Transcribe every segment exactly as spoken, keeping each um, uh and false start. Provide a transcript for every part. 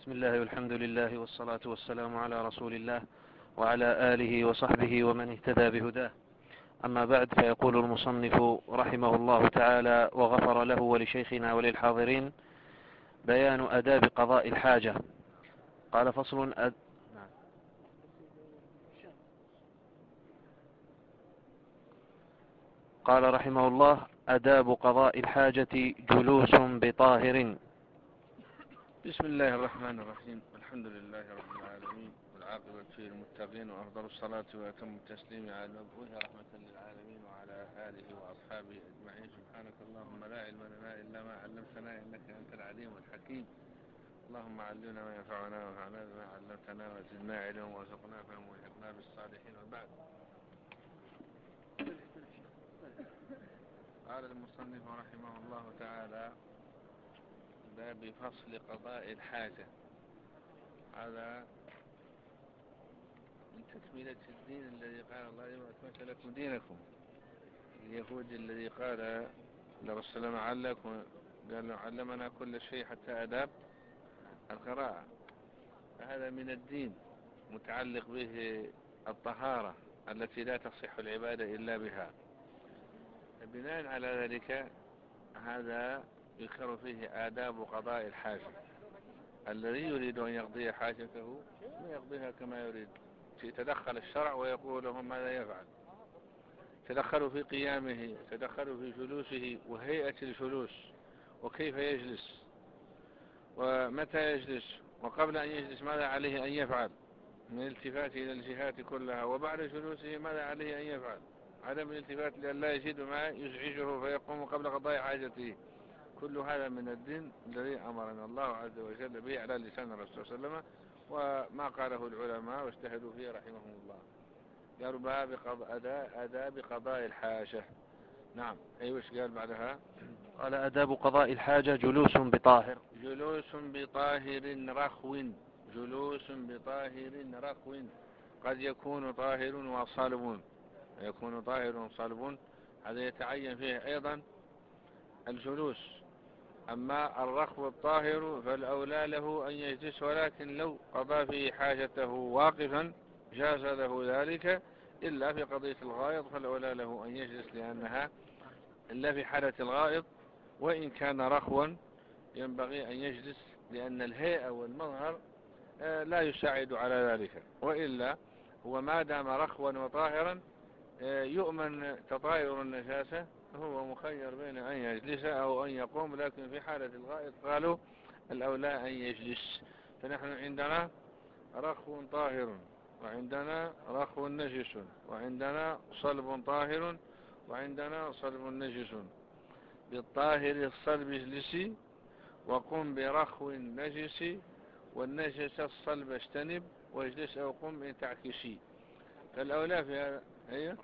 بسم الله والحمد لله والصلاة والسلام على رسول الله وعلى آله وصحبه ومن اهتدى بهداه. أما بعد، فيقول المصنف رحمه الله تعالى وغفر له ولشيخنا وللحاضرين: بيان آداب قضاء الحاجة. قال: فصل أد... قال رحمه الله: آداب قضاء الحاجة جلوس بطاهر. بسم الله الرحمن الرحيم. الحمد لله رب العالمين، والعاقبة للمتقين، وأفضل الصلاة وأتم التسليم على المبعوث رحمة للعالمين وعلى آله وأصحابه أجمعين. سبحانك اللهم لا علم لنا إلا ما علمتنا، إنك أنت العليم الحكيم. اللهم علمنا ما ينفعنا وانفعنا بما علمتنا وزدنا علما وارزقنا فهم والحقنا بالصالحين. وبعد، قال المصنف رحمه الله تعالى: باب فصل قضاء الحاجة. هذا من تكملة الدين الذي قال الله: اليوم أكملت لكم دينكم. اليهود الذي قال لرسول علكم، قال له: علمنا كل شيء حتى آداب القراءة. فهذا من الدين، متعلق به الطهارة التي لا تصح العبادة إلا بها. بناء على ذلك هذا يذكر فيه آداب قضاء الحاجة. الذي يريد أن يقضي حاجته يقضيها كما يريد. يتدخل الشرع ويقول لهم ماذا يفعل. تدخلوا في قيامه، تدخلوا في جلوسه وهيئة الجلوس وكيف يجلس ومتى يجلس، وقبل أن يجلس ماذا عليه أن يفعل من الالتفات إلى الجهات كلها، وبعد جلوسه ماذا عليه أن يفعل، عدم الالتفات لئلا يجد ما يزعجه فيقوم قبل قضاء حاجته. كل هذا من الدين الذي أمرنا الله عز وجل به على لسان الرسول صلى الله عليه وسلم، وما قاله العلماء واجتهدوا فيه رحمهم الله. قالوا: باب آداب قضاء الحاجة. نعم. أي وش قال بعدها؟ قال: آداب قضاء الحاجة جلوس بطاهر. جلوس بطاهر رخو. جلوس بطاهر رخو. قد يكون طاهر وصلب، يكون طاهر وصلب، هذا يتعين فيه أيضا الجلوس. أما الرخو الطاهر فالأولى له أن يجلس، ولكن لو قضى فيه حاجته واقفا جاز له ذلك، إلا في قضية الغائط فالأولى له أن يجلس، لأنها إلا في حالة الغائط وإن كان رخوا ينبغي أن يجلس، لأن الهيئة والمظهر لا يساعد على ذلك. وإلا هو ما دام رخوا وطاهرا يؤمن تطاير النجاسة، هو مخير بين أن يجلس أو أن يقوم، لكن في حالة الغائط قالوا الأولى أن يجلس. فنحن عندنا رخو طاهر، وعندنا رخو نجس، وعندنا صلب طاهر، وعندنا صلب نجس. بالطاهر الصلب اجلسي، وقم برخو النجس، والنجس الصلب اجتنب، واجلس أو قم إن تعكسي. فالأولى في هذا هي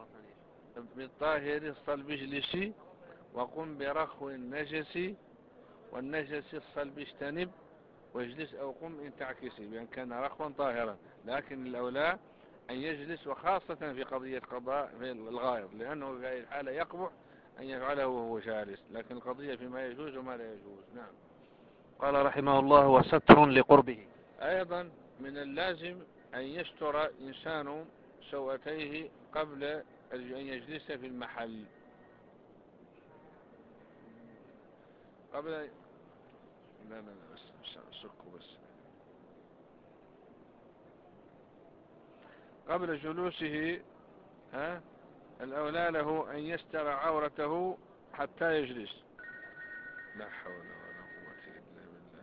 بالطاهر الصلب اجلسي، وقم برخو النجس، والنجس الصلب اجتنب، واجلس أو قم إن تعكسي، بأن كان رخوا طاهرا. لكن الأولى أن يجلس، وخاصة في قضية قضاء في الغائط، لأنه في هذه الحالة يقبح أن يفعله وهو جالس، لكن القضية فيما يجوز وما لا يجوز. نعم. قال رحمه الله: وستر لقربه. أيضا من اللازم أن يستر إنسان سوأتيه قبل أن يجلس في المحل. قبل لا لا لا بس سكوا بس قبل جلوسه ها الأولى له أن يستر عورته حتى يجلس. لا حول ولا قوة إلا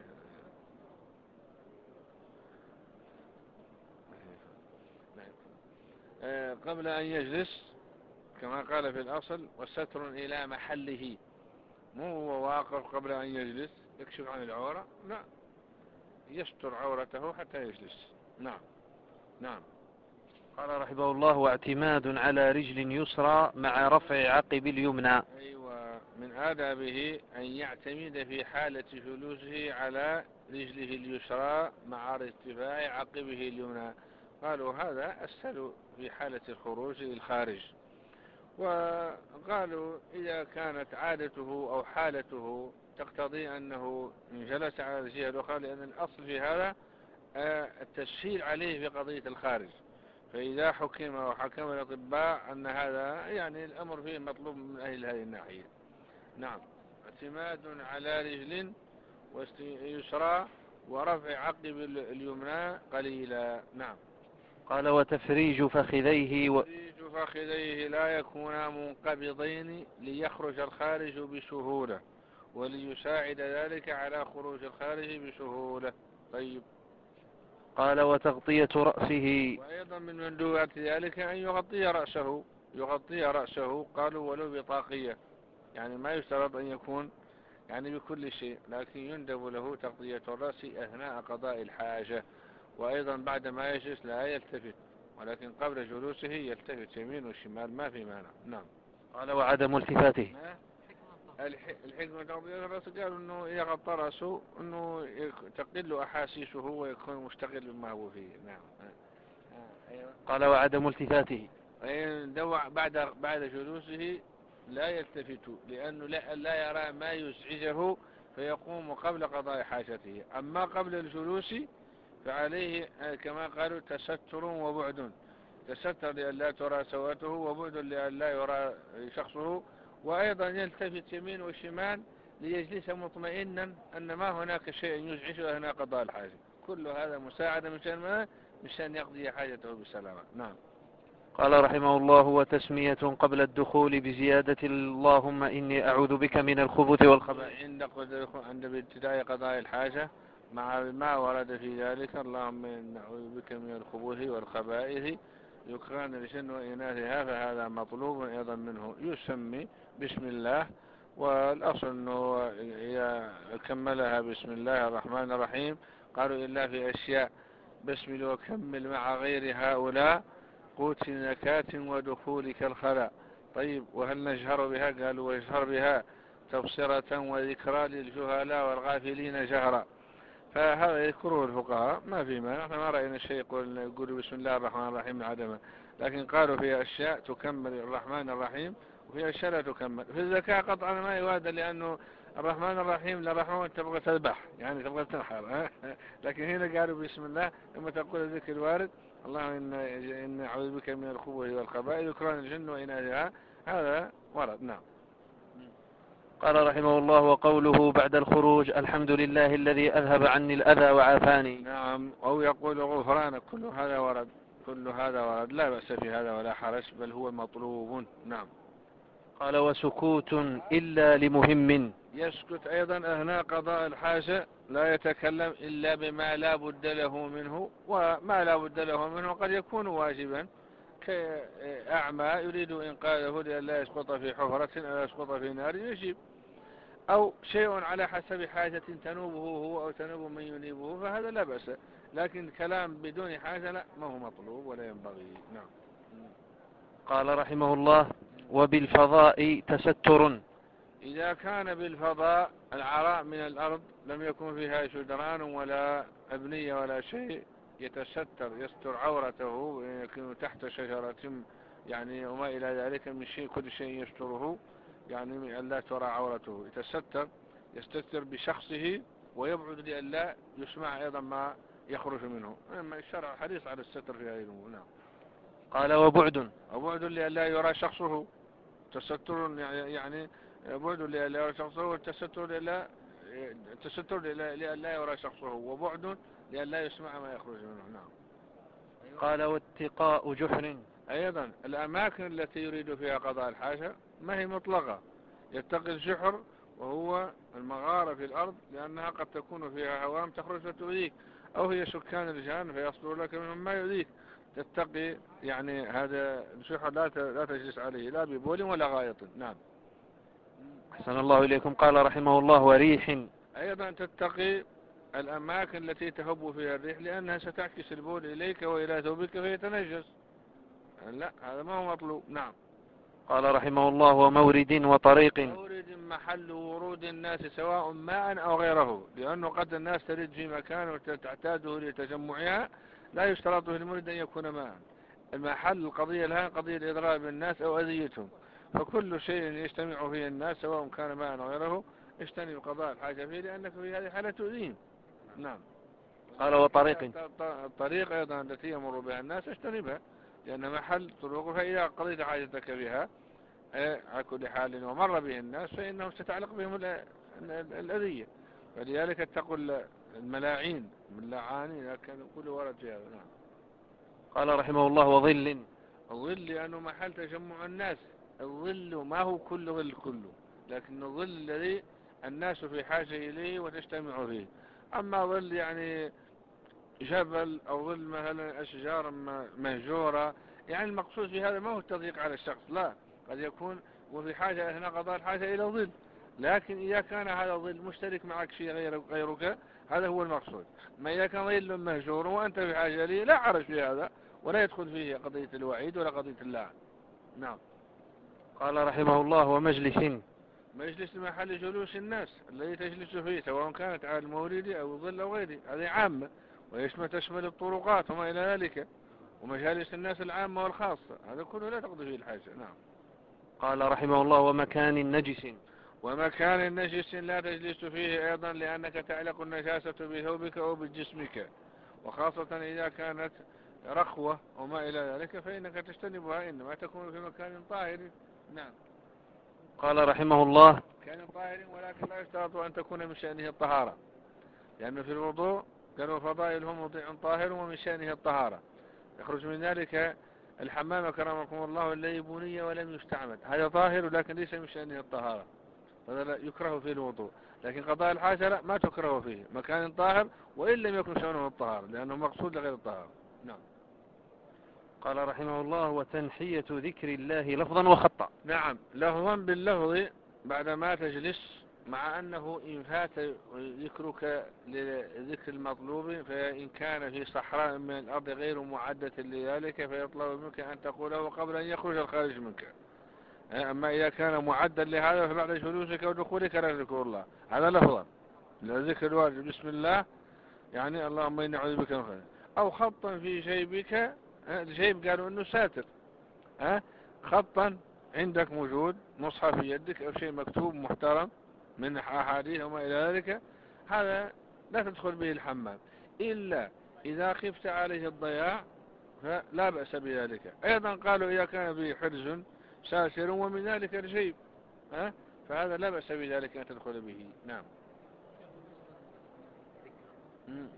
بالله. قبل أن يجلس كما قال في الأصل: وستر إلى محله. مو هو واقف قبل أن يجلس يكشف عن العورة، لا، يستر عورته حتى يجلس. نعم. نعم. قال رحمه الله: واعتماد على رجل يسرى مع رفع عقب اليمنى. أيوة، من آدابه أن يعتمد في حالة جلوسه على رجله اليسرى مع ارتفاع عقبه اليمنى. قالوا هذا أسهل في حالة الخروج الخارج. وقالوا إذا كانت عادته أو حالته تقتضي أنه إن جلس على الجهة الأخرى، لأن الأصل في هذا التسهيل عليه في قضية الخارج. فإذا حكم وحكم الأطباء أن هذا يعني الأمر فيه مطلوب من أهل هذه الناحية. نعم. اعتماد على رجل يسرى ورفع عقب اليمنى قليلا. نعم. قال وتفريج فخذيه و... تفريج فخذيه لا يكونا منقبضين ليخرج الخارج بسهولة، وليساعد ذلك على خروج الخارج بسهولة. طيب. قال وتغطية رأسه. وأيضا من مندوبات ذلك أن يغطي رأسه يغطي رأسه قالوا ولو بطاقية، يعني ما يشترط أن يكون يعني بكل شيء، لكن يندب له تغطية الرأس أثناء قضاء الحاجة. وأيضا بعد ما يجلس لا يلتفت، ولكن قبل جلوسه يلتفت يمين وشمال، ما في مانع. نعم. قال وعدم التفاته. الحكمة تغطية الرأس قالوا أنه إذا غطى رأسه أنه تقل أحاسيسه ويكون مشتغل بما هو فيه. نعم. قال وعدم التفاته. بعد بعد جلوسه لا يلتفت، لأنه لا, لا يرى ما يزعجه فيقوم قبل قضاء حاجته. أما قبل الجلوس فعليه كما قالوا تستر وبعد، تستر لئلا ترى سواته، وبعد لئلا يرى شخصه. وأيضا يلتفت يمين وشمال ليجلس مطمئنا أن ما هناك شيء يزعجه أثناء قضاء الحاجة. كل هذا مساعدة من شأن ما مشان يقضي حاجته بسلامة. نعم. قال رحمه الله وتسمية قبل الدخول بزيادة اللهم إني أعوذ بك من الخبث والخبائث. عند عند ابتداء قضاء الحاجة مع ما ورد في ذلك اللهم إني أعوذ بك من الخبث والخبائث يكران الجن وإناثها، فهذا مطلوب أيضا منه. يسمي بسم الله، والأصل أنه إذا كملها بسم الله الرحمن الرحيم قالوا إلا في أشياء بسم وكمل مع غير هؤلاء قوت نكات ودخولك الخلاء. طيب، وهل نجهر بها؟ قالوا ويجهر بها تبصرة وذكرى للجهلاء والغافلين جهرا. فهذا يذكره الفقهاء ما في مانع، احنا ما رأينا الشيء يقول يقول بسم الله الرحمن الرحيم عدما، لكن قالوا في أشياء تكمل الرحمن الرحيم وفي أشياء لا تكمل. في الزكاة قطعا ما يواد، لأنه الرحمن الرحيم للرحمن تبغى تذبح يعني تبغى تنحر لكن هنا قالوا بسم الله لما تقول الذكر الوارد اللهم إن, إن أعوذ بك من الخبث والخبائث يكران الجن وإناثها، هذا ورد. نعم. قال رحمه الله وقوله بعد الخروج الحمد لله الذي أذهب عني الأذى وعافاني. نعم. أو يقول غفرانك. كل هذا ورد كل هذا ورد لا بأس في هذا ولا حرج، بل هو مطلوب. نعم. قال وسكوت إلا لمهم. يسكت أيضا أثناء قضاء الحاجة، لا يتكلم إلا بما لا بد له منه، وما لا بد له منه قد يكون واجبا كأعمى يريد إنقاذه لئلا يسقط في حفرة أو يسقط في نار يجيب، أو شيء على حسب حاجة تنوبه هو أو تنوب من ينيبه، فهذا لا بأس. لكن كلام بدون حاجة لا، ما هو مطلوب ولا ينبغي. نعم. قال رحمه الله وبالفضاء تستر. إذا كان بالفضاء العراء من الأرض لم يكن فيها شجران ولا أبنية ولا شيء يتستر يستر عورته، يكون تحت شجرة يعني وما إلى ذلك من شيء، كل شيء يستره يعني ألا ترى عورته. يتستر يستتر بشخصه ويبعد لألا يسمع أيضا ما يخرج منه. أما الشرع حريص على الستر في هذه الأمور. نعم. قال وبعد وبعد لألا يرى شخصه. تستر يعني بعد لألا يرى شخصه، والتستر لألا التستر لألا يرى شخصه، وبعد لألا يسمع ما يخرج منه. نعم. قال واتقاء جحر. أيضا الأماكن التي يريد فيها قضاء الحاجة ما هي مطلقة. يتقي الجحر وهو المغارة في الأرض، لأنها قد تكون فيها هوام تخرج فتؤذيك، أو هي سكان الجان فيصدر لك منهم ما يؤذيك. تتقي يعني هذا الجحر لا لا تجلس عليه لا ببول ولا غائط. نعم. أحسن الله إليكم. قال رحمه الله وريح. أيضا تتقي الأماكن التي تهب فيها الريح، لأنها ستعكس البول إليك وإلى ثوبك فيتنجس. لا، هذا ما هو مطلوب. نعم. قال رحمه الله ومورد وطريق. مورد محل ورود الناس سواء ماء أو غيره، لأنه قد الناس ترد في مكان وتعتاده لتجمعها، لا يشترط في المورد أن يكون ماء. المحل القضية الآن قضية إضراب الناس أو أذيتهم، فكل شيء يجتمع فيه الناس سواء كان ماء أو غيره اجتنب قضاء الحاجة فيه لأنك في هذه حالة تؤذيهم. نعم. قال وطريق. الطريق أيضا التي يمر بها الناس اجتنبها لأن محل طرق، فإذا قضيت حاجتك بها على كل حال ومر به الناس فإنهم ستعلق بهم الأذية، فلذلك اتقوا الملاعين من لعانين، لكن كل ورد في هذا. نعم. قال رحمه الله وظل. الظل لأنه محل تجمع الناس، الظل ما هو كل ظل كله، لكن الظل الذي الناس في حاجة إليه وتجتمع فيه. أما ظل يعني جبل أو ظل مثلا أشجار مهجورة، يعني المقصود في هذا ما هو التضييق على الشخص، لا، قد يكون وفي حاجة أثناء قضاء الحاجة إلى ظل، لكن إذا كان هذا الظل مشترك معك شيء غير غيرك هذا هو المقصود. ما إذا كان ظل مهجور وأنت في حاجة ليه لا حرج في هذا، ولا يدخل فيه قضية الوعيد ولا قضية اللعن. نعم. قال رحمه الله ومجلس. مجلس محل جلوس الناس الذي تجلس فيه سواء كانت على المورد أو ظل أو غيره، هذه عامة ويشمل تشمل الطرقات وما إلى ذلك، ومجالس الناس العامة والخاصة، هذا كله لا تقضي فيه الحاجة. نعم. قال رحمه الله ومكان نجس. ومكان نجس لا تجلس فيه أيضا لأنك تعلق النجاسة بثوبك أو بجسمك، وخاصة إذا كانت رخوة وما إلى ذلك فإنك تجتنبها، إنما تكون في مكان طاهر. نعم. قال رحمه الله كان طاهر ولكن لا يشترط أن تكون من شأنه الطهارة، لأنه في الوضوء كانوا فضائله موضع طاهر ومن شأنه الطهارة، يخرج من ذلك الحمام كرمكم الله الذي بني ولم يستعمل، هذا طاهر لكن ليس من شأنه الطهارة، هذا يكره فيه الوضوء، لكن قضاء الحاجة لا، ما تكره فيه، مكان طاهر وإن لم يكن شأنه الطهارة لأنه مقصود لغير الطهارة. نعم. قال رحمه الله وتنحية ذكر الله لفظا وخطا. نعم، لفظا باللفظ بعدما تجلس، مع أنه إن فات ذكرك لذكر المطلوب فإن كان في صحراء من الأرض غير معدة لذلك فيطلب منك أن تقوله قبل أن يخرج الخارج منك، أما إذا كان معدا لهذا فبعد جلوسك ودخولك لا تذكر الله، هذا لفظا لذكر الواجب بسم الله، يعني اللهم إني أعوذ بك من خير، أو خطا في جيبك، الجيب قالوا أنه ساتر، خطا عندك موجود مصحف في يدك أو شيء مكتوب محترم من أحاديث وما إلى ذلك، هذا لا تدخل به الحمام إلا إذا خفت عليه الضياع فلا بأس بذلك. أيضا قالوا إذا كان به حرز ساسر ومن ذلك الجيب ها فهذا لا بأس بذلك أن تدخل به. نعم. مم.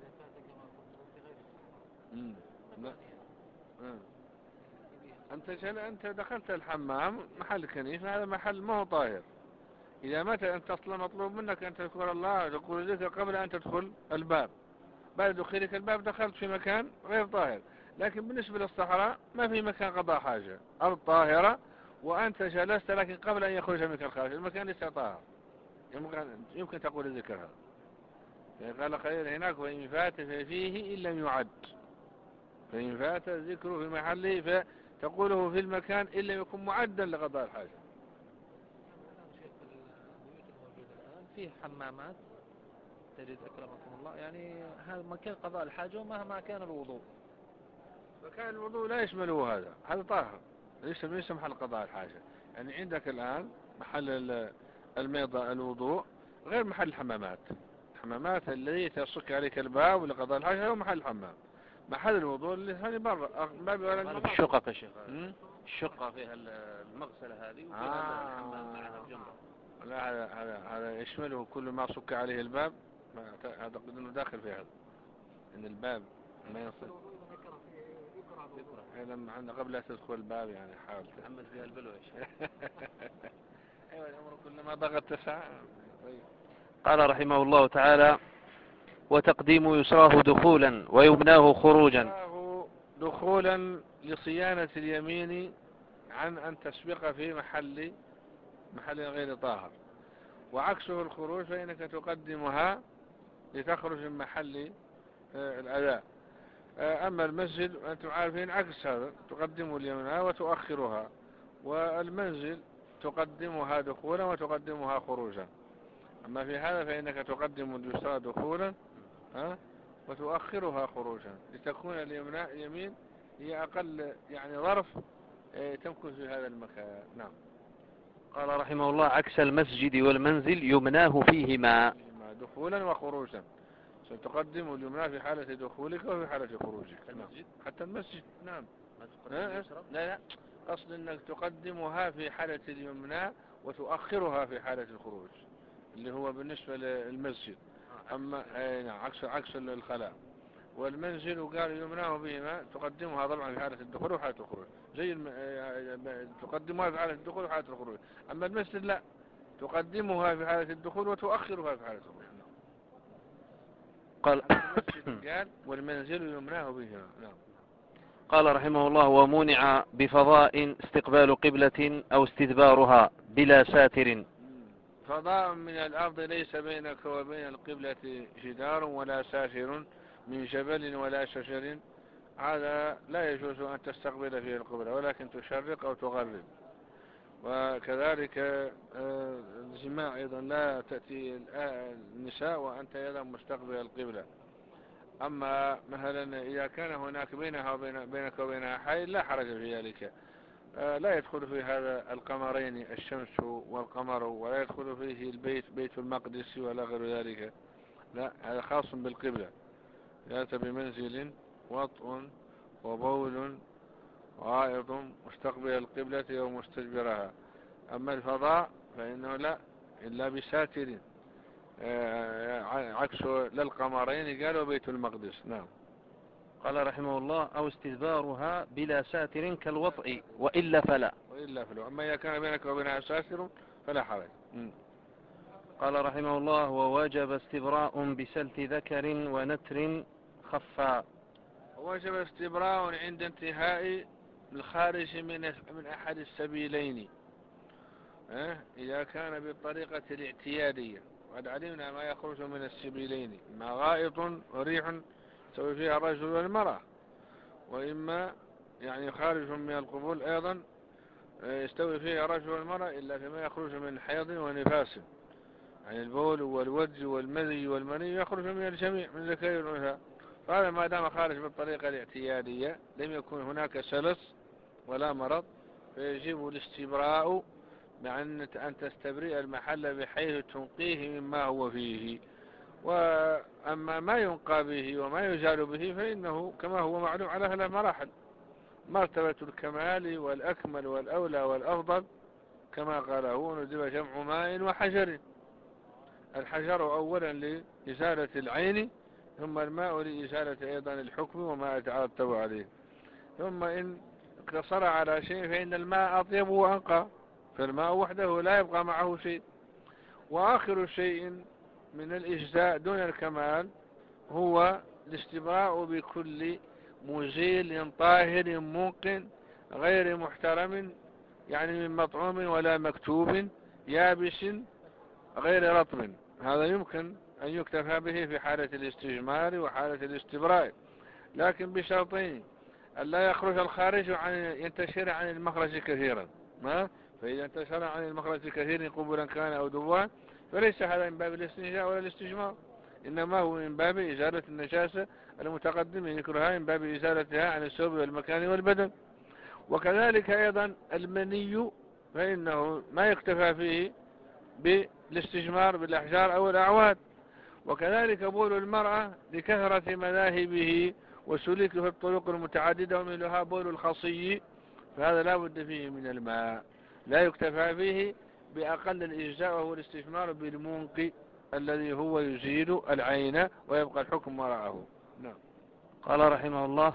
مم. لا. مم. أنت جل أنت دخلت الحمام محل كنيف، هذا محل ما هو طاهر، إذا متى أنت أصلا مطلوب منك أن تذكر الله تقول ذكر قبل أن تدخل الباب، بعد دخولك الباب دخلت في مكان غير طاهر، لكن بالنسبة للصحراء ما في مكان قضاء حاجة، أرض طاهرة وأنت جلست، لكن قبل أن يخرج منك الخارج المكان ليس طاهر، يمكن, يمكن تقول الذكر هذا. قال خير هناك وإن فات ففيه إن لم يعد، فإن فات الذكر في محله فتقوله في المكان إن لم يكن معدا لقضاء الحاجة. فيه حمامات تجد أكرمكم الله، يعني هذا مكان قضاء الحاجة ومهما كان الوضوء، مكان الوضوء لا يشمله هذا، هذا طاهر ليس ليس محل قضاء الحاجة، يعني عندك الآن محل الميضة الوضوء غير محل الحمامات، الحمامات الذي تصك عليك الباب لقضاء الحاجة هو محل الحمام، محل الوضوء اللي هذه برا باب ولا الشقق يا شيخ، الشقة فيها المغسلة هذه وفيها آه الحمام معها بجنبه. لا هذا هذا هذا يشمله كل ما صك عليه الباب، أعتقد أنه داخل في هذا، إن الباب ما يصل لما عندنا قبل لا تدخل الباب، يعني حاول تحمل فيها البلوى يا شيخ. أيوة الأمر كلما ضغط تسع. طيب. قال رحمه الله تعالى وتقديم يسراه دخولا ويمناه خروجا. دخولا لصيانة اليمين عن أن تسبق في محل محل غير طاهر، وعكسه الخروج فإنك تقدمها لتخرج من محل الأذى. أما المسجد أنتم عارفين عكس هذا، تقدم اليمنى وتؤخرها، والمنزل تقدمها دخولا وتقدمها خروجا، أما في هذا فإنك تقدم اليسرى دخولا ها وتؤخرها خروجا لتكون اليمنى يمين هي أقل يعني ظرف تمكث في هذا المكان. نعم. قال رحمه الله: عكس المسجد والمنزل يمناه فيهما دخولا وخروجا، ستقدم اليمنى في حالة دخولك وفي حالة خروجك. المسجد حتى المسجد. نعم. لا لا، قصد أنك تقدمها في حالة اليمنى وتؤخرها في حالة الخروج، اللي هو بالنسبة للمسجد. أما نعم عكس عكس الخلاء. والمنزل قال يمناه بهما، تقدمها طبعا في حالة الدخول وحالة الخروج، زي الم... تقدمها في حالة الدخول وحالة الخروج. أما المسجد لا، تقدمها في حالة الدخول وتؤخرها في حالة الخروج. قال قال والمنزل يمناه بهما. نعم. قال رحمه الله: ومنع بفضاء استقبال قبلة أو استدبارها بلا ساتر. فضاء من الأرض ليس بينك وبين القبلة جدار ولا ساتر من جبل ولا شجر، هذا لا يجوز أن تستقبل فيه القبلة، ولكن تشرق أو تغرب. وكذلك الجماع أيضا لا تأتي النساء وأنت أيضا مستقبل القبلة. أما مثلا إذا كان هناك بينها وبين بينك وبينها حائل لا حرج في ذلك، لا يدخل في هذا القمرين الشمس والقمر، ولا يدخل فيه البيت بيت المقدس ولا غير ذلك، لا، هذا خاص بالقبلة. يأتي بمنزل وطء وبول غائط مستقبل القبلة أو مستدبرها. أما الفضاء فإنه لا إلا بساتر، عكس للقمرين قالوا بيت المقدس. نعم. قال رحمه الله: أو استدبارها بلا ساتر كالوطء وإلا فلا. وإلا فلا. أما إذا كان بينك وبينها ساتر فلا حرج. قال رحمه الله: ووجب استبراء بسلت ذكر ونتر خفا. ووجب استبراء عند انتهاء الخارج من من أحد السبيلين، إذا كان بالطريقة الاعتيادية. وقد علمنا ما يخرج من السبيلين: إما غائط وريح يستوي فيها الرجل والمرأة، وإما يعني خارج من القبول أيضا يستوي فيها الرجل والمرأة، إلا فيما يخرج من حيض ونفاس، يعني البول والوجه والمذي والمني يخرج من الجميع من ذكر والأنثى. فهذا ما دام خارج بالطريقة الاعتيادية لم يكن هناك سلس ولا مرض، فيجب الاستبراء مع أن تستبرئ المحل بحيث تنقيه مما هو فيه. وأما ما ينقى به وما يزال به فإنه كما هو معلوم على ثلاث مراحل: مرتبة الكمال والأكمل والأولى والأفضل، كما قاله ندب جمع ماء وحجر. الحجر أولا لإزالة العين، ثم الماء لإزالة أيضا الحكم وما يترتب عليه. ثم إن اقتصر على شيء فإن الماء أطيب وأنقى، فالماء وحده لا يبقى معه شيء. وآخر شيء من الإجزاء دون الكمال هو الاستبراء بكل مزيل طاهر منقن غير محترم، يعني من مطعوم ولا مكتوب يابس غير رطب. هذا يمكن أن يكتفى به في حالة الاستجمار وحالة الاستبراء، لكن بشرطين: ألا يخرج الخارج عن ينتشر عن المخرج كثيرا، ما فإذا انتشر عن المخرج كثيرا قبلا كان أو دبوا فليس هذا من باب الاستنجاء ولا الاستجمار، إنما هو من باب إزالة النجاسة المتقدم ذكرها، من باب إزالتها عن الثوب والمكان والبدن. وكذلك أيضا المني فإنه ما يكتفى فيه بالاستجمار بالأحجار أو الأعواد. وكذلك بول المرأة لكثرة مذاهبه وسلوكه في الطرق المتعددة، ومنها بول الخصي، فهذا لا بد فيه من الماء، لا يكتفى فيه بأقل الإجزاء وهو الاستجمار بالمنقي الذي هو يزيل العين ويبقى الحكم وراءه. نعم. قال رحمه الله: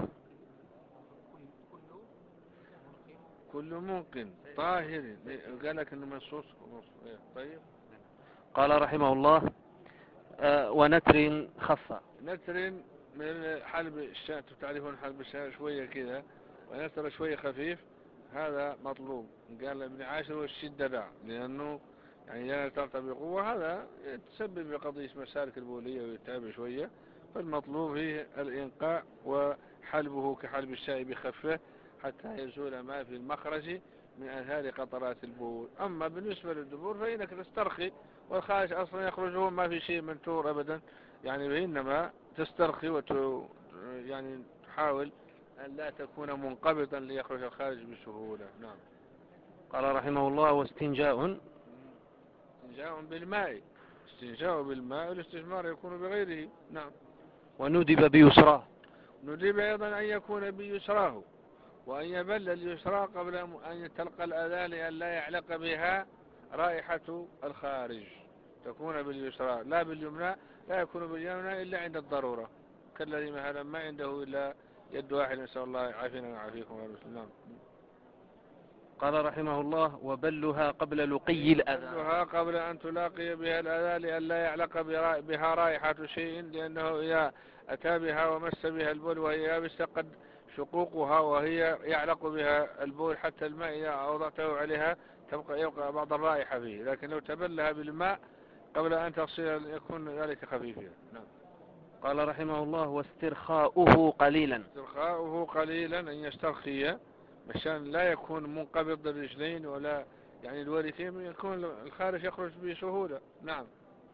كل منقن طاهر. قال لك انه منصوص. طيب. قال رحمه الله: آه ونتر خفة. نتر من حلب الشاة، تعرفون حلب الشاة شوية كذا، ونتر شوية خفيف، هذا مطلوب. قال ابن عاشر والشدة دع، لأنه يعني إذا نترت بقوة هذا تسبب بقضية مسالك البولية ويتعب شوية، فالمطلوب هي الإنقاء وحلبه كحلب الشاي بخفه حتى يزول ما في المخرج من أثار قطرات البول. أما بالنسبة للدبور فإنك تسترخي، والخارج أصلا يخرجه ما في شيء منتور أبدا، يعني بإنما تسترخي وت يعني تحاول أن لا تكون منقبضا ليخرج الخارج بسهولة. نعم. قال رحمه الله واستنجاء استنجاء بالماء، استنجاء بالماء والاستجمار يكون بغيره. نعم. وندب بيسراه، ندب أيضا أن يكون بيسراه، وأن يبل اليسرى قبل أن تلقى الأذى لأن لا يعلق بها رائحة الخارج، تكون باليسرى لا باليمنى، لا يكون باليمنى إلا عند الضرورة، كالذي مثلا ما عنده إلا يد واحد، نسأل الله يعافينا ويعافيكم يا رسول الله. قال رحمه الله وبلها قبل لقي الأذى، بلها قبل أن تلاقي بها الأذى لأن لا يعلق بها رائحة شيء، لأنه إذا أتى بها ومس بها البول وهي يابسة قد شقوقها وهي يعلق بها البول حتى الماء إذا أوضعته عليها تبقى يبقى بعض الرائحة فيه، لكن لو تبلها بالماء قبل أن تصير يكون ذلك خفيفا. نعم. قال رحمه الله واسترخاؤه قليلا، استرخاؤه قليلا أن يسترخي مشان لا يكون منقبض الرجلين ولا يعني الورثين، يكون الخارج يخرج بسهولة. نعم.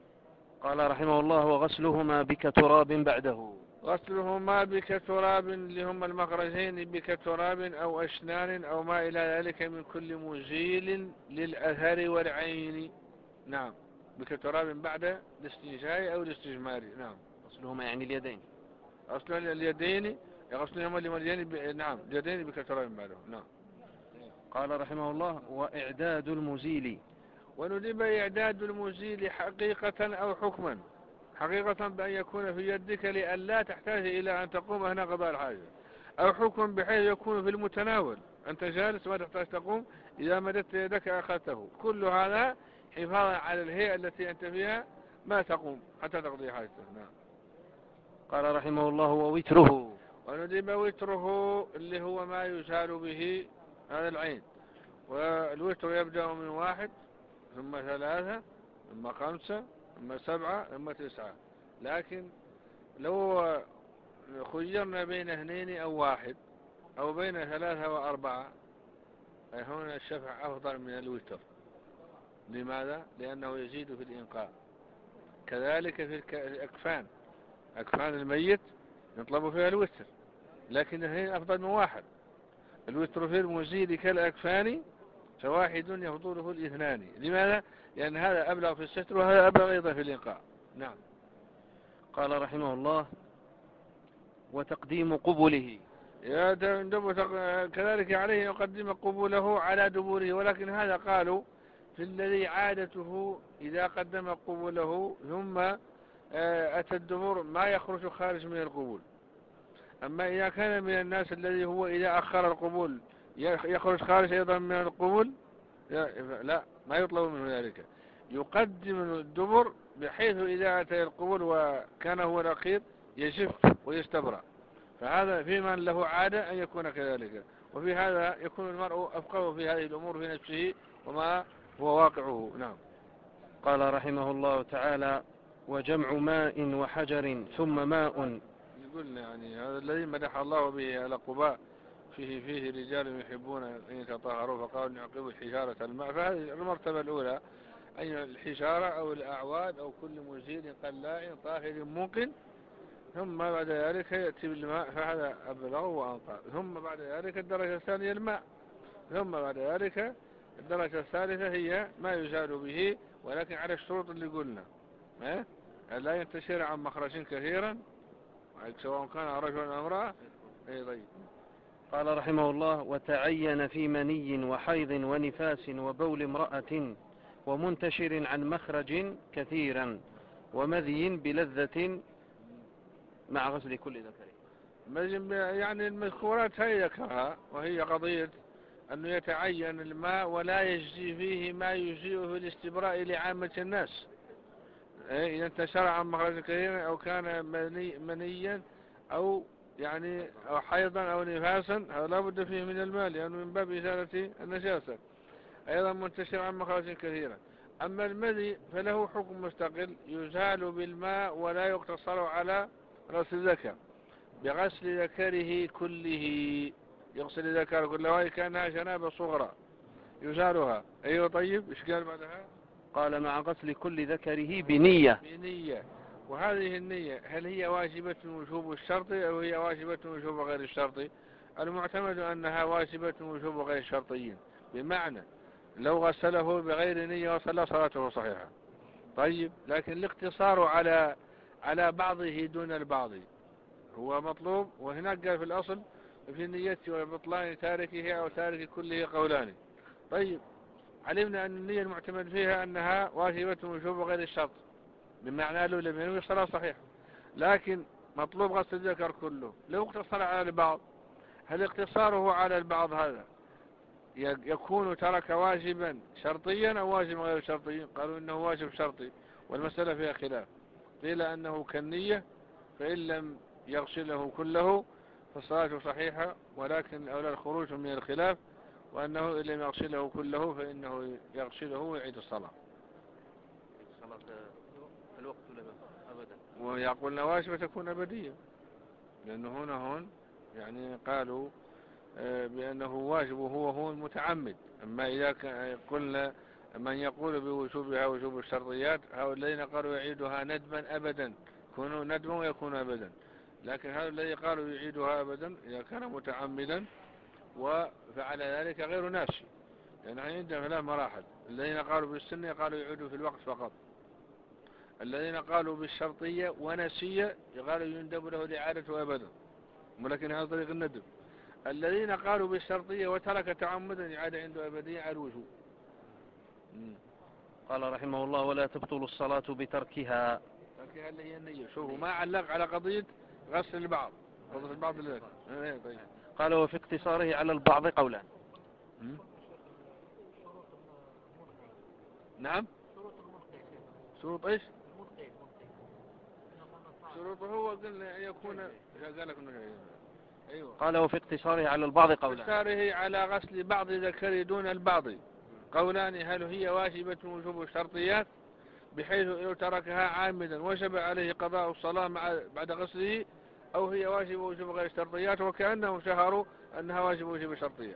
قال رحمه الله وغسلهما بك تراب بعده، غسلهما بك تراب اللي هم المخرجين بك تراب أو أشنان أو ما إلى ذلك من كل مزيل للأثر والعين. نعم. بك تراب بعد الاستنجاء أو الاستجمار. نعم. غسلهما يعني اليدين، غسل اليدين، غسلهما اليدين. نعم. اليدين بك تراب بعده. نعم. قال رحمه الله وإعداد المزيل، وندب إعداد المزيل حقيقة أو حكما. حقيقة بأن يكون في يدك لأن لا تحتاج إلى أن تقوم هنا قضاء الحاجة، أو حكم بحيث يكون في المتناول، أنت جالس ما تحتاج تقوم، إذا مددت يدك أخذته. كل هذا حفاظا على الهيئة التي أنت فيها ما تقوم حتى تقضي حاجته. نعم. قال رحمه الله ووتره، وندب وتره اللي هو ما يزال به هذا العين، والوتر يبدأ من واحد ثم ثلاثة ثم خمسة ثم سبعة ثم تسعة، لكن لو خيرنا بين اثنين أو واحد أو بين ثلاثة وأربعة هنا الشفع أفضل من الوتر. لماذا؟ لأنه يزيد في الإنقاء. كذلك في الأكفان، أكفان الميت يطلب فيها الوتر، لكن اثنين أفضل من واحد. الوتر في المزيد كالأكفان فواحد يفضله الاثنان. لماذا؟ لأن هذا أبلغ في الستر وهذا أبلغ أيضا في الإنقاء. نعم. قال رحمه الله وتقديم قبله، كذلك عليه يقدم قبوله على دبوره، ولكن هذا قالوا في الذي عادته إذا قدم قبوله ثم أتى الدبور ما يخرج خارج من القبول. أما إذا كان من الناس الذي هو إذا أخر القبول يخرج خارج أيضا من القبول، لا، ما يطلب منه ذلك. يقدم الدبر بحيث إذا أتى القبول وكان هو الأخير يشف ويستبرأ، فهذا في من له عادة أن يكون كذلك، وفي هذا يكون المرء أفقه في هذه الأمور في نفسه وما هو واقعه. نعم. قال رحمه الله تعالى وجمع ماء وحجر ثم ماء، يقولنا يعني هذا الذي مدح الله به على قباء فيه فيه رجال يحبون أن يتطهروا فقالوا نعقب الحجارة الماء، فهذه المرتبة الأولى أي الحجارة أو الأعواد أو كل مزيل قلاء طاهر ممكن، ثم بعد ذلك يأتي بالماء فهذا أبلغ وأنقى، ثم بعد ذلك الدرجة الثانية الماء، ثم بعد ذلك الدرجة الثالثة هي ما يزال به، ولكن على الشروط اللي قلنا لا ينتشر عن مخرج كثيرا سواء كان رجل أو امرأة. طيب. قال رحمه الله وتعين في مني وحيض ونفاس وبول امرأة ومنتشر عن مخرج كثيرا ومذي بلذة مع غسل كل ذكر. يعني المذكورات هي ذكرها، وهي قضية أنه يتعين الماء ولا يجزي فيه ما يجزيه في الاستبراء لعامة الناس. إذا انتشر عن مخرج كثيرا أو كان مني منيا أو يعني أو حيضا أو نفاسا، هذا لا بد فيه من الماء لأنه من باب إزالة النجاسة. أيضا منتشر عن مخرج كثيرا. أما المذي فله حكم مستقل يزال بالماء ولا يقتصر على غسل الذكر، بغسل ذكره كله، يغسل ذكره كله وهي كأنها جنابة صغرى يزالها. أيوة. طيب إيش قال بعدها؟ قال مع غسل كل ذكره بنية. بنية. وهذه النية هل هي واجبة وجوب الشرط أو هي واجبة وجوب غير الشرط؟ المعتمد أنها واجبة وجوب غير الشرطيين، بمعنى لو غسله بغير نية وصلى صلاته صحيحة. طيب لكن الاقتصار على على بعضه دون البعض هو مطلوب، وهناك قال في الأصل في النية وبطلان تاركه أو تارك كله قولان. طيب علمنا أن النية المعتمد فيها أنها واجبة وجوب غير الشرط، بمعنى له لم ينوي الصلاة صحيحة، لكن مطلوب غسل الذكر كله. لو اقتصر على البعض، هل اقتصاره على البعض هذا يكون ترك واجبا شرطيا أو واجب غير شرطي؟ قالوا إنه واجب شرطي، والمسألة فيها خلاف. قيل أنه كالنية، فإن لم يغسله كله فالصلاة صحيحة، ولكن أولى الخروج من الخلاف، وأنه إن لم يغسله كله فإنه يغسله ويعيد الصلاة. الصلاة الوقت أبدا، ويقولنا واجبة تكون أبدية، لأنه هنا هون يعني قالوا بأنه واجب وهو هو المتعمد. أما إذا قلنا من يقول بوجوبها وجوب الشرطيات، هؤلاء الذين قالوا يعيدها ندما أبدا يكونوا ندما ويكون أبدا، لكن هذا الذي قالوا يعيدها أبدا إذا كان متعمدا وفعل ذلك غير ناسي، لأن عندنا ثلاث مراحل. الذين قالوا بالسنة قالوا يعيدوا في الوقت فقط، الذين قالوا بالشرطية ونسية قالوا يندب له الإعادة أبدا، ولكن هذا طريق الندب. الذين قالوا بالشرطية وترك تعمدا إعادة عنده أبدية على الوجوب. قال رحمه الله: ولا تبطل الصلاة بتركها. تركها اللي هي النية. شوفوا ما علق على قضية غسل البعض، قضية البعض اللي طيب. قال: وفي اقتصاره على البعض قولان. نعم. شروط ايش؟ شروطه هو قلنا يكون قال لك ايوه. قال: وفي اقتصاره على البعض قولان. اقتصاره على غسل بعض ذكر دون البعض قولان: هل هي واجبة وجوب الشرطيات بحيث لو تركها عامدا وجب عليه قضاء الصلاة مع بعد غسله، أو هي واجب وجوب غير الشرطيات، وكأنهم شهروا أنها واجب وجوب الشرطيات.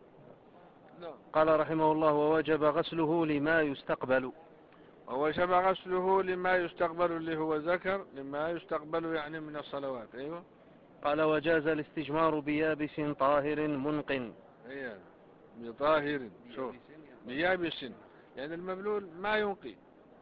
قال رحمه الله: ووجب غسله لما يستقبل. ووجب غسله لما يستقبل اللي هو ذكر، لما يستقبل يعني من الصلوات. أيوة. قال: وجاز الاستجمار بيابس طاهر منقن. أيوة بطاهر. شوف بيابس يعني المبلول ما ينقي،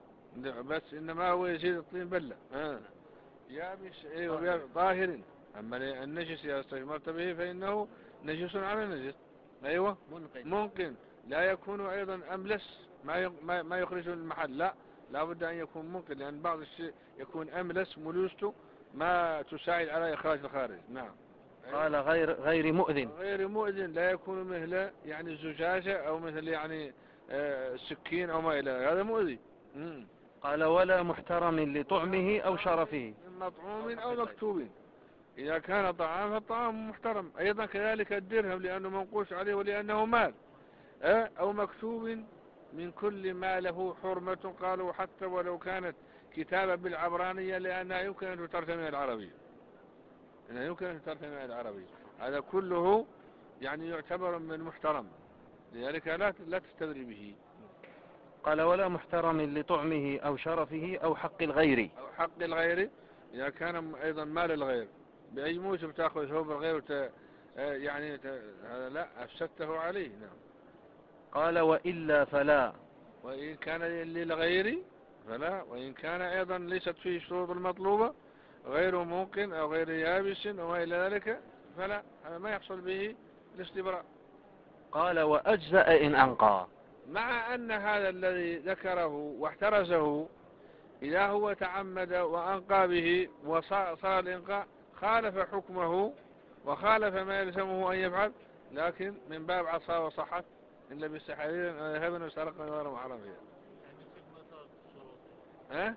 بس إنما هو يزيد الطين بلة. آه. يابس. أيوة طاهر. أما النجس إذا استجمرت به فإنه نجس على نجس. أيوة منقن. منقن لا يكون أيضا أملس ما ما يخرج من المحل، لا لا بد أن يكون منقن، لأن بعض الشيء يكون أملس ملوسته ما تساعد على إخراج الخارج. نعم. قال: غير غير مؤذن. غير مؤذن لا يكون مثل يعني الزجاجة أو مثل يعني آه السكين أو ما إلى هذا مؤذي. مم. قال: ولا محترم لطعمه أو شرفه. من مطعوم أو مكتوب. إذا كان طعام فالطعام محترم أيضا، كذلك الدرهم لأنه منقوش عليه ولأنه مال. أه؟ أو مكتوب من كل ما له حرمة، قالوا حتى ولو كانت كتابة بالعبرانية لأنها يمكن أن تترجم العربية، إنها يمكن أن تترجم العربية. هذا كله يعني يعتبر من محترم، لذلك لا لا تستدري به. قال: ولا محترم لطعمه أو شرفه أو حق الغير. أو حق الغير إذا كان أيضا مال الغير، بأي موجب تأخذ ثوب الغير وت... يعني ت... هذا لا أفسدته عليه. نعم. قال: وإلا فلا. وإن كان للغير فلا، وإن كان أيضا ليست فيه الشروط المطلوبة غير ممكن أو غير يابس وما إلى ذلك فلا، هذا ما يحصل به الاستبراء. قال: وأجزأ إن أنقى. مع أن هذا الذي ذكره واحترزه إذا هو تعمد وأنقى به وصار الإنقاء خالف حكمه وخالف ما يلزمه أن يفعل، لكن من باب عصا وصحت إلا بالسحرير هبن وسرقا غير محرم فيها. ها؟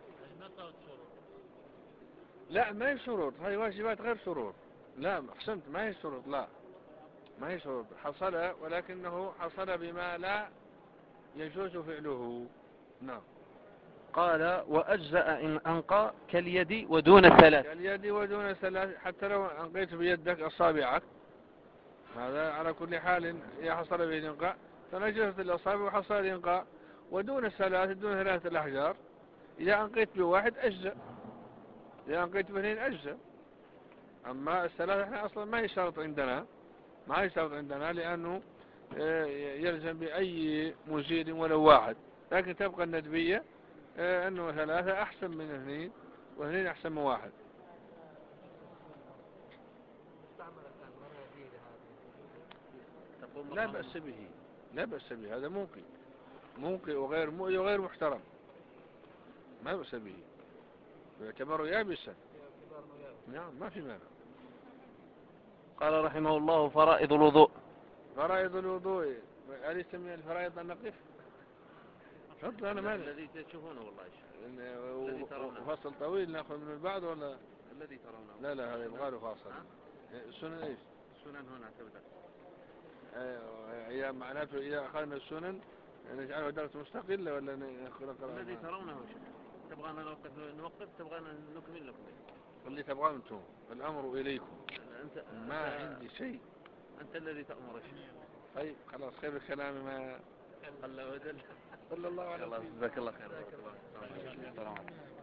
لا ما هي شروط، هاي واجبات غير شروط. لا أحسنت، ما هي شروط، لا ما هي شروط، حصل ولكنه حصل بما لا يجوز فعله. نعم. قال: وأجزأ إن أنقى كاليد ودون الثلاث. كاليد ودون الثلاث، حتى لو أنقيت بيدك أصابعك هذا على كل حال يحصل به الإنقاء، فنجست الأصابع وحصل الإنقاء. ودون الثلاث دون ثلاثة الأحجار إذا أنقيت بواحد أجزأ، إذا أنقيت باثنين أجزأ. أما الثلاثة احنا أصلا ما يشترط عندنا، ما يشترط عندنا لأنه يلزم بأي مزيد ولو واحد، لكن تبقى الندبية أنه ثلاثة أحسن من اثنين، واثنين أحسن من واحد. لا بأس به، لا بأس به، هذا ممكن ممكن وغير وغير محترم، ما بأس به، يعتبر يابسا. نعم ما في مانع. قال رحمه الله: فرائض الوضوء. فرائض الوضوء، هل يسمي الفرائض النقف؟ حط أنا مانع. الذي تشوفونه والله فصل طويل نأخذ من البعض ولا الذي ترونه؟ لا لا هذا يبغى له فاصل. السنن ايش؟ السنن هنا تبدأ. هي معناته إذا أخذنا السنن نجعله درس مستقلة ولا نقرأ؟ الذي ترونه شيء. تبغانا نوقف نوقف تبغانا نكمل نكمل. اللي تبغاه أنتم، الأمر إليكم. أنت ما عندي شيء. أنت الذي تأمر الشيء. طيب خلاص خير الكلام ما الله ودل. صلى الله عليه وسلم. جزاك الله خير.